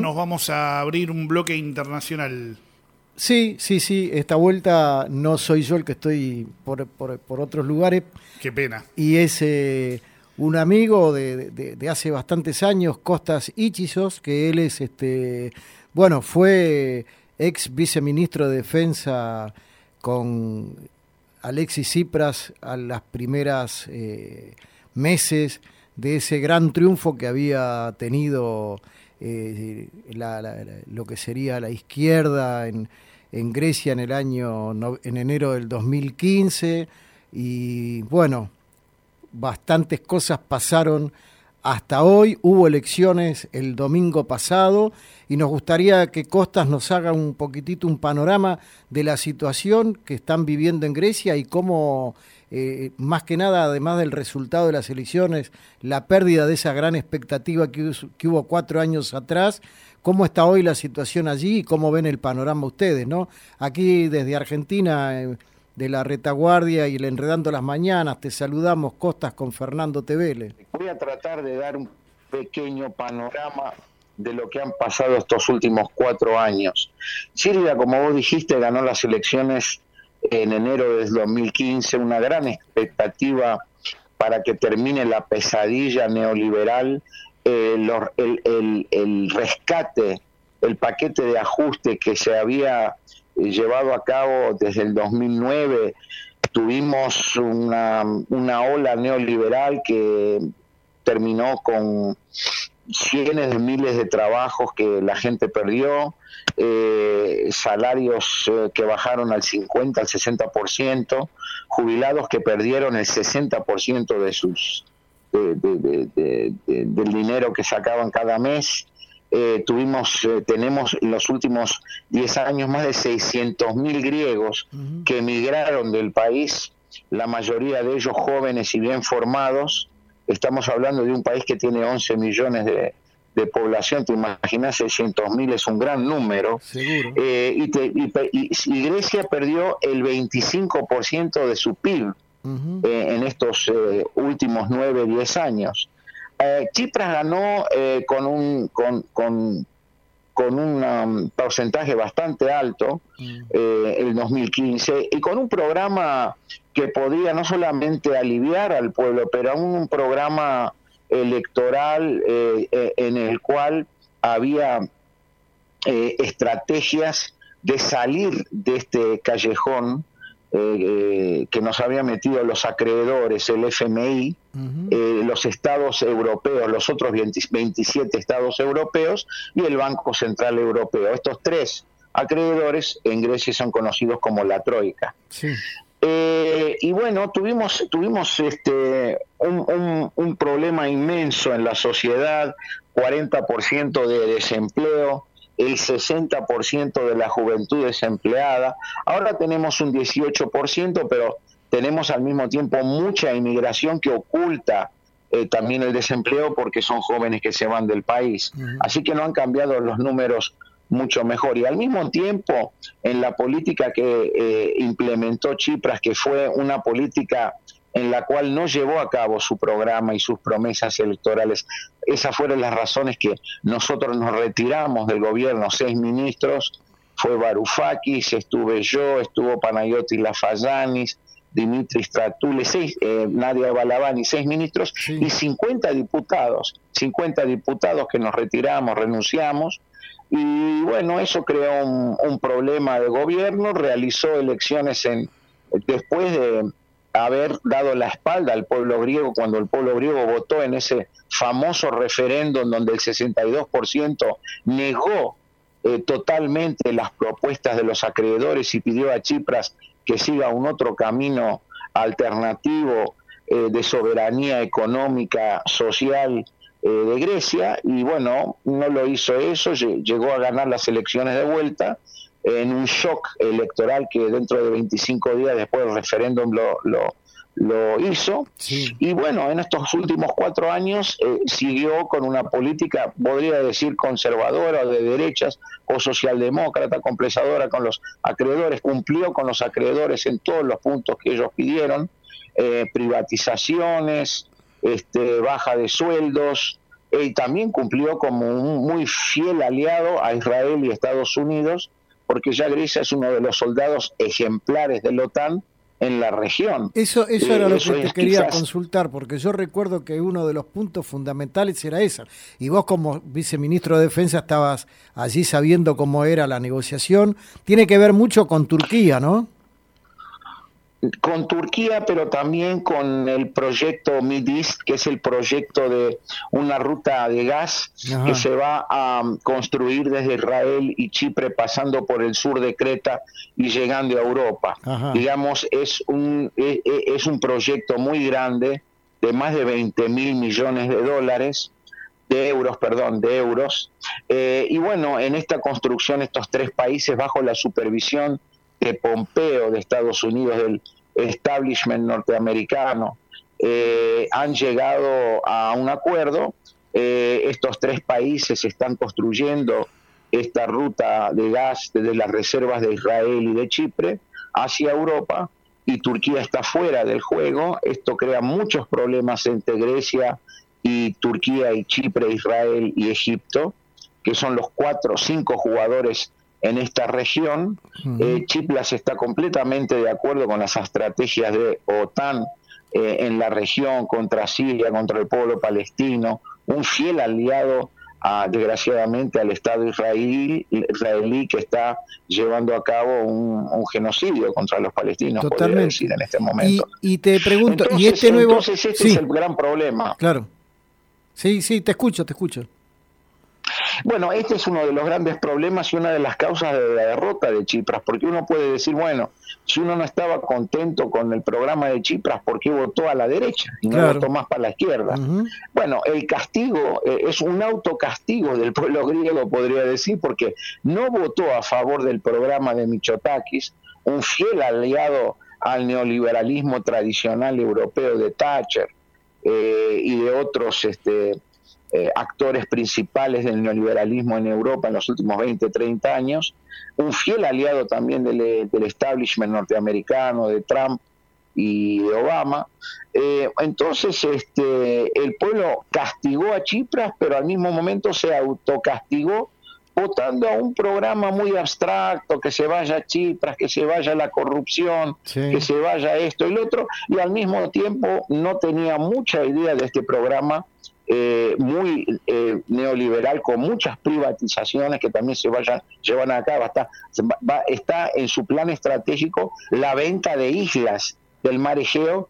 nos vamos a abrir un bloque internacional. Sí. Esta vuelta no soy yo el que estoy por otros lugares. Qué pena. Y es un amigo de hace bastantes años, Costas Ichizos, que él es, fue ex viceministro de Defensa con Alexis Tsipras a las primeras meses de ese gran triunfo que había tenido lo que sería la izquierda en Grecia en enero del 2015, y bueno, bastantes cosas pasaron hasta hoy. Hubo elecciones el domingo pasado y nos gustaría que Costas nos haga un poquitito un panorama de la situación que están viviendo en Grecia y cómo, más que nada, además del resultado de las elecciones, la pérdida de esa gran expectativa que hubo 4 años atrás, cómo está hoy la situación allí y cómo ven el panorama ustedes, ¿no? Aquí desde Argentina, de la retaguardia y el Enredando las Mañanas, te saludamos, Costas, con Fernando Tevele. Voy a tratar de dar un pequeño panorama de lo que han pasado estos últimos 4 años. Siria, como vos dijiste, ganó las elecciones en enero del 2015, una gran expectativa para que termine la pesadilla neoliberal, el rescate, el paquete de ajuste que se había llevado a cabo desde el 2009. Tuvimos una ola neoliberal que terminó con cientos de miles de trabajos que la gente perdió, salarios que bajaron al 50, al 60%, jubilados que perdieron el 60% de sus del dinero que sacaban cada mes. Tenemos en los últimos 10 años más de 600.000 griegos que emigraron del país, la mayoría de ellos jóvenes y bien formados. Estamos hablando de un país que tiene 11 millones de población, te imaginas, 600.000 es un gran número. Seguro. Y Grecia perdió el 25% de su PIB en estos últimos 9-10 años. Tsipras ganó con un porcentaje bastante alto el 2015, y con un programa que podía no solamente aliviar al pueblo, pero un programa electoral en el cual había estrategias de salir de este callejón que nos había metido los acreedores, el FMI, los estados europeos, los otros 27 estados europeos y el Banco Central Europeo. Estos 3 acreedores en Grecia son conocidos como la Troika. Sí. Y bueno, tuvimos un problema inmenso en la sociedad, 40% de desempleo, el 60% de la juventud desempleada. Ahora tenemos un 18%, pero tenemos al mismo tiempo mucha inmigración que oculta también el desempleo, porque son jóvenes que se van del país. Así que no han cambiado los números mucho mejor. Y al mismo tiempo, en la política que implementó Tsipras, que fue una política en la cual no llevó a cabo su programa y sus promesas electorales. Esas fueron las razones que nosotros nos retiramos del gobierno. 6 ministros, fue Varoufakis, estuve yo, estuvo Panayotis Lafayanis, Dimitris Stratoulis, Nadia Balavani, 6 ministros, sí, y 50 diputados que nos retiramos, renunciamos. Y bueno, eso creó un problema de gobierno. Realizó elecciones después de haber dado la espalda al pueblo griego, cuando el pueblo griego votó en ese famoso referéndum donde el 62% negó totalmente las propuestas de los acreedores y pidió a Tsipras que siga un otro camino alternativo de soberanía económica, social de Grecia. Y bueno, no lo hizo eso, llegó a ganar las elecciones de vuelta en un shock electoral que dentro de 25 días después del referéndum lo hizo. Sí. Y bueno, en estos últimos 4 años siguió con una política, podría decir, conservadora o de derechas o socialdemócrata, complacidora con los acreedores. Cumplió con los acreedores en todos los puntos que ellos pidieron, privatizaciones, baja de sueldos, también cumplió como un muy fiel aliado a Israel y Estados Unidos, porque ya Grecia es uno de los soldados ejemplares de la OTAN en la región. Eso era lo eso que te es quería quizás consultar, porque yo recuerdo que uno de los puntos fundamentales era esa. Y vos como viceministro de Defensa estabas allí sabiendo cómo era la negociación. Tiene que ver mucho con Turquía, ¿no? con Turquía, pero también con el proyecto Mid-East, que es el proyecto de una ruta de gas Ajá. que se va a construir desde Israel y Chipre, pasando por el sur de Creta y llegando a Europa. Ajá. Digamos, es un proyecto muy grande, de más de 20.000 millones de dólares, de euros. Y bueno, en esta construcción, estos tres países, bajo la supervisión de Pompeo, de Estados Unidos, del establishment norteamericano, han llegado a un acuerdo. Estos tres países están construyendo esta ruta de gas desde las reservas de Israel y de Chipre hacia Europa, y Turquía está fuera del juego. Esto crea muchos problemas entre Grecia y Turquía y Chipre, Israel y Egipto, que son los 4 o 5 jugadores en esta región. Chipras está completamente de acuerdo con las estrategias de OTAN en la región, contra Siria, contra el pueblo palestino, un fiel aliado, desgraciadamente, al Estado israelí, que está llevando a cabo un genocidio contra los palestinos. Totalmente. Podría decir en este momento. Y te pregunto, entonces, ¿y este nuevo...? Entonces este es el gran problema. Claro. Sí, te escucho. Bueno, este es uno de los grandes problemas y una de las causas de la derrota de Chipras, porque uno puede decir, bueno, si uno no estaba contento con el programa de Chipras, ¿por qué votó a la derecha y no votó más para la izquierda? Bueno, el castigo es un autocastigo del pueblo griego, podría decir, porque no votó a favor del programa de Mitsotakis, un fiel aliado al neoliberalismo tradicional europeo de Thatcher y de otros actores principales del neoliberalismo en Europa en los últimos 20, 30 años, un fiel aliado también del establishment norteamericano, de Trump y de Obama. Entonces el pueblo castigó a Chipras, pero al mismo momento se autocastigó votando a un programa muy abstracto, que se vaya Chipras, que se vaya la corrupción, que se vaya esto y lo otro, y al mismo tiempo no tenía mucha idea de este programa muy neoliberal, con muchas privatizaciones que también se llevan a cabo. Está en su plan estratégico la venta de islas del mar Egeo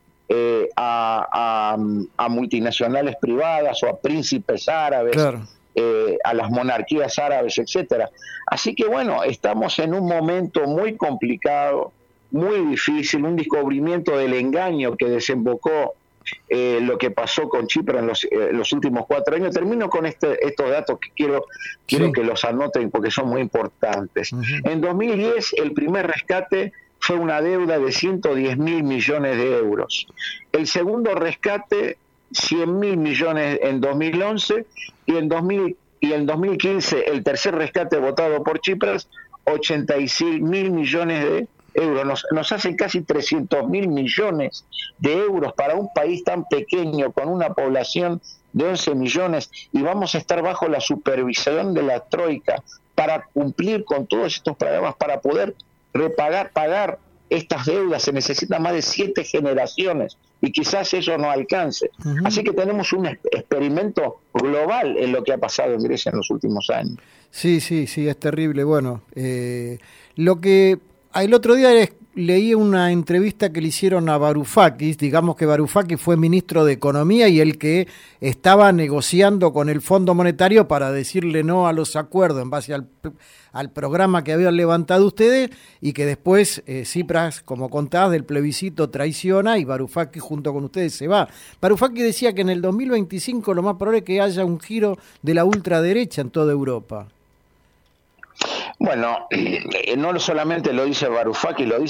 a multinacionales privadas o a príncipes árabes, claro, a las monarquías árabes, etcétera. Así que bueno, estamos en un momento muy complicado, muy difícil, un descubrimiento del engaño que desembocó lo que pasó con Chipre en los últimos 4 años. Termino con estos datos que quiero que los anoten porque son muy importantes. En 2010 el primer rescate fue una deuda de 110.000 millones de euros. El segundo rescate, 100.000 millones en 2011, y en 2015 el tercer rescate votado por Chipras, 86.000 millones de euros. Nos hacen casi 300.000 millones de euros para un país tan pequeño, con una población de 11 millones, y vamos a estar bajo la supervisión de la Troika para cumplir con todos estos programas, para poder pagar estas deudas. Se necesitan más de 7 generaciones y quizás eso no alcance. Así que tenemos un experimento global en lo que ha pasado en Grecia en los últimos años. Sí, es terrible. Bueno, lo que el otro día leí una entrevista que le hicieron a Varoufakis. Digamos que Varoufakis fue ministro de Economía y el que estaba negociando con el Fondo Monetario para decirle no a los acuerdos en base al programa que habían levantado ustedes, y que después Tsipras, como contabas, del plebiscito traiciona y Varoufakis junto con ustedes se va. Varoufakis decía que en el 2025 lo más probable es que haya un giro de la ultraderecha en toda Europa. Bueno, no solamente lo dice Varoufakis, lo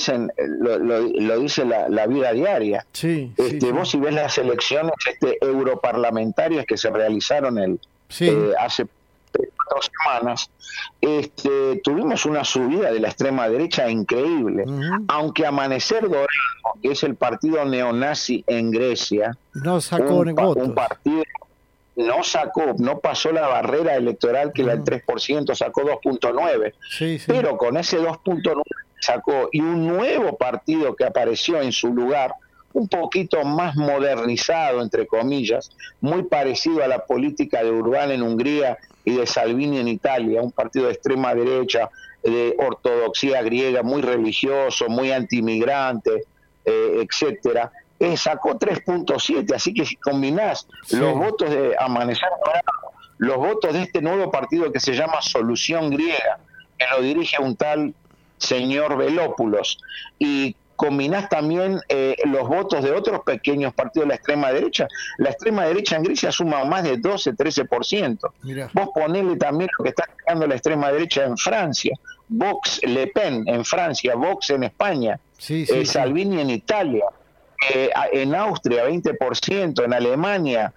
dice la vida diaria. Vos si ves las elecciones europarlamentarias que se realizaron hace 4 semanas, tuvimos una subida de la extrema derecha increíble. Aunque Amanecer Dorado, que es el partido neonazi en Grecia, no sacó votos. Un partido no pasó la barrera electoral que era el 3%, sacó 2.9%, Sí, sí. pero con ese 2.9% sacó, y un nuevo partido que apareció en su lugar, un poquito más modernizado, entre comillas, muy parecido a la política de Orbán en Hungría y de Salvini en Italia, un partido de extrema derecha, de ortodoxia griega, muy religioso, muy antimigrante, etcétera, sacó 3.7, así que si combinás los votos de Amanecer Dorado, los votos de este nuevo partido que se llama Solución Griega, que lo dirige un tal señor Velópulos, y combinás también los votos de otros pequeños partidos de la extrema derecha en Grecia suma más de 12-13%. Mirá. Vos ponele también lo que está sacando la extrema derecha en Francia, Vox, Le Pen en Francia, Vox en España, Sí, sí, Salvini en Italia, en Austria 20%, en Alemania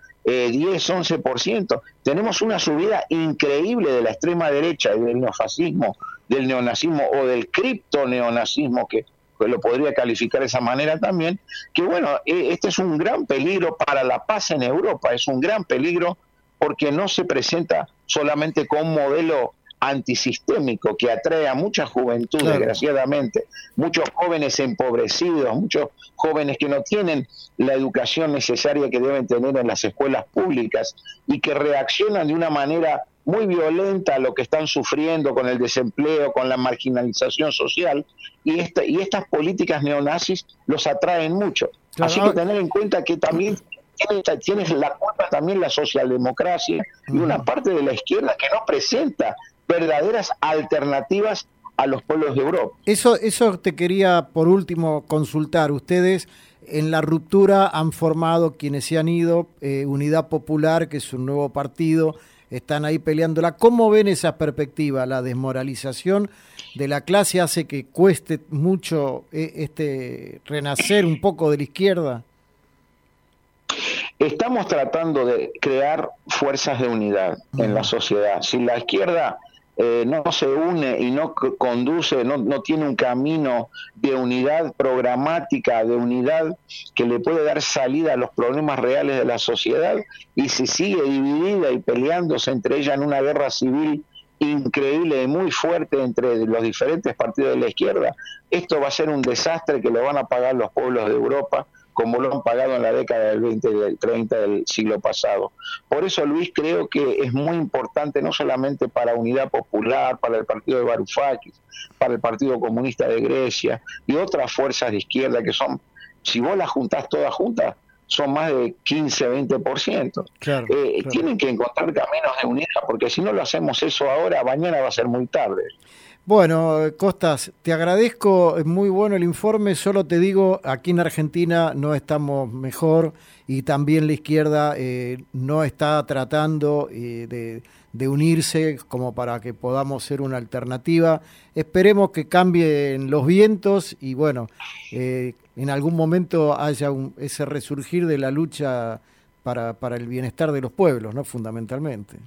10-11%. Tenemos una subida increíble de la extrema derecha y del neofascismo, del neonazismo o del criptoneonazismo, que lo podría calificar de esa manera también, que bueno, este es un gran peligro para la paz en Europa, es un gran peligro porque no se presenta solamente como un modelo antisistémico que atrae a mucha juventud, claro, desgraciadamente, muchos jóvenes empobrecidos, muchos jóvenes que no tienen la educación necesaria que deben tener en las escuelas públicas y que reaccionan de una manera muy violenta a lo que están sufriendo con el desempleo, con la marginalización social, y estas políticas neonazis los atraen mucho. claro. Así que tener en cuenta que también tienes la culpa también la socialdemocracia y una parte de la izquierda que no presenta verdaderas alternativas a los pueblos de Europa. Eso te quería por último consultar. Ustedes en la ruptura han formado quienes se han ido, Unidad Popular, que es un nuevo partido, están ahí peleándola. ¿Cómo ven esa perspectiva? ¿La desmoralización de la clase hace que cueste mucho renacer un poco de la izquierda? Estamos tratando de crear fuerzas de unidad en la sociedad. Si la izquierda no se une y no conduce, no tiene un camino de unidad programática, de unidad que le puede dar salida a los problemas reales de la sociedad, y si sigue dividida y peleándose entre ella en una guerra civil increíble y muy fuerte entre los diferentes partidos de la izquierda, esto va a ser un desastre que lo van a pagar los pueblos de Europa, como lo han pagado en la década del 20 y del 30 del siglo pasado. Por eso, Luis, creo que es muy importante, no solamente para Unidad Popular, para el partido de Varoufakis, para el Partido Comunista de Grecia y otras fuerzas de izquierda que son, si vos las juntás todas juntas, son más de 15-20%. Claro, claro. Tienen que encontrar caminos de unidad, porque si no lo hacemos eso ahora, mañana va a ser muy tarde. Bueno, Costas, te agradezco, es muy bueno el informe, solo te digo, aquí en Argentina no estamos mejor y también la izquierda no está tratando de unirse como para que podamos ser una alternativa. Esperemos que cambien los vientos y bueno, en algún momento haya ese resurgir de la lucha para el bienestar de los pueblos, ¿no? Fundamentalmente.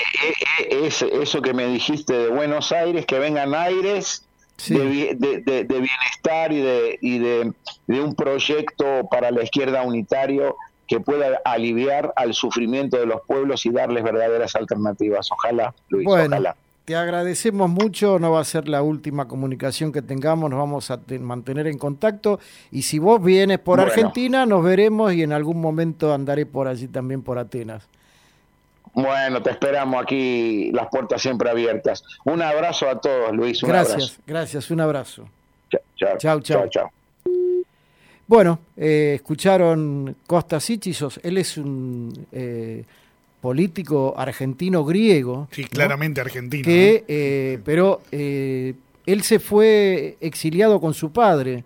Eso que me dijiste de Buenos Aires, que vengan aires sí, de bienestar y de un proyecto para la izquierda unitario que pueda aliviar al sufrimiento de los pueblos y darles verdaderas alternativas. Ojalá, Luis, bueno, ojalá. Te agradecemos mucho, no va a ser la última comunicación que tengamos, nos vamos a mantener en contacto y si vos vienes por Argentina nos veremos y en algún momento andaré por allí también por Atenas. Bueno, te esperamos aquí, las puertas siempre abiertas. Un abrazo a todos, Luis. Gracias, un abrazo. Chao. Bueno, escucharon Costas Sitchis, él es un político argentino griego. Sí, claramente, ¿no? Argentino. Que, pero él se fue exiliado con su padre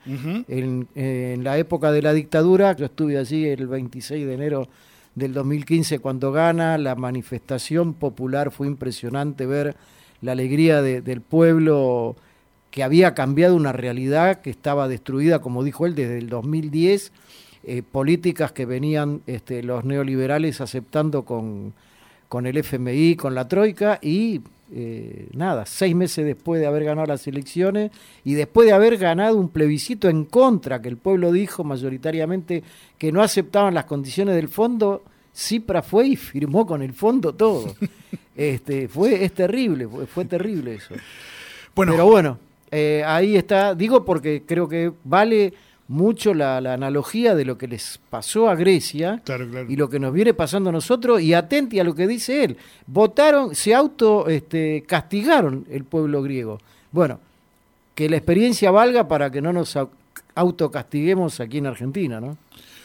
en la época de la dictadura. Yo estuve allí el 26 de enero del 2015 cuando gana la manifestación popular. Fue impresionante ver la alegría del pueblo que había cambiado una realidad que estaba destruida, como dijo él, desde el 2010, políticas que venían los neoliberales aceptando con el FMI, con la Troika, y 6 meses después de haber ganado las elecciones y después de haber ganado un plebiscito en contra, que el pueblo dijo mayoritariamente que no aceptaban las condiciones del fondo, Tsipras fue y firmó con el fondo todo. Es terrible, fue terrible eso. Bueno, pero bueno, ahí está, digo porque creo que vale mucho la analogía de lo que les pasó a Grecia, claro, claro. y lo que nos viene pasando a nosotros, y atenti a lo que dice él. Votaron, se castigaron el pueblo griego. Bueno, que la experiencia valga para que no nos autocastiguemos aquí en Argentina, ¿no?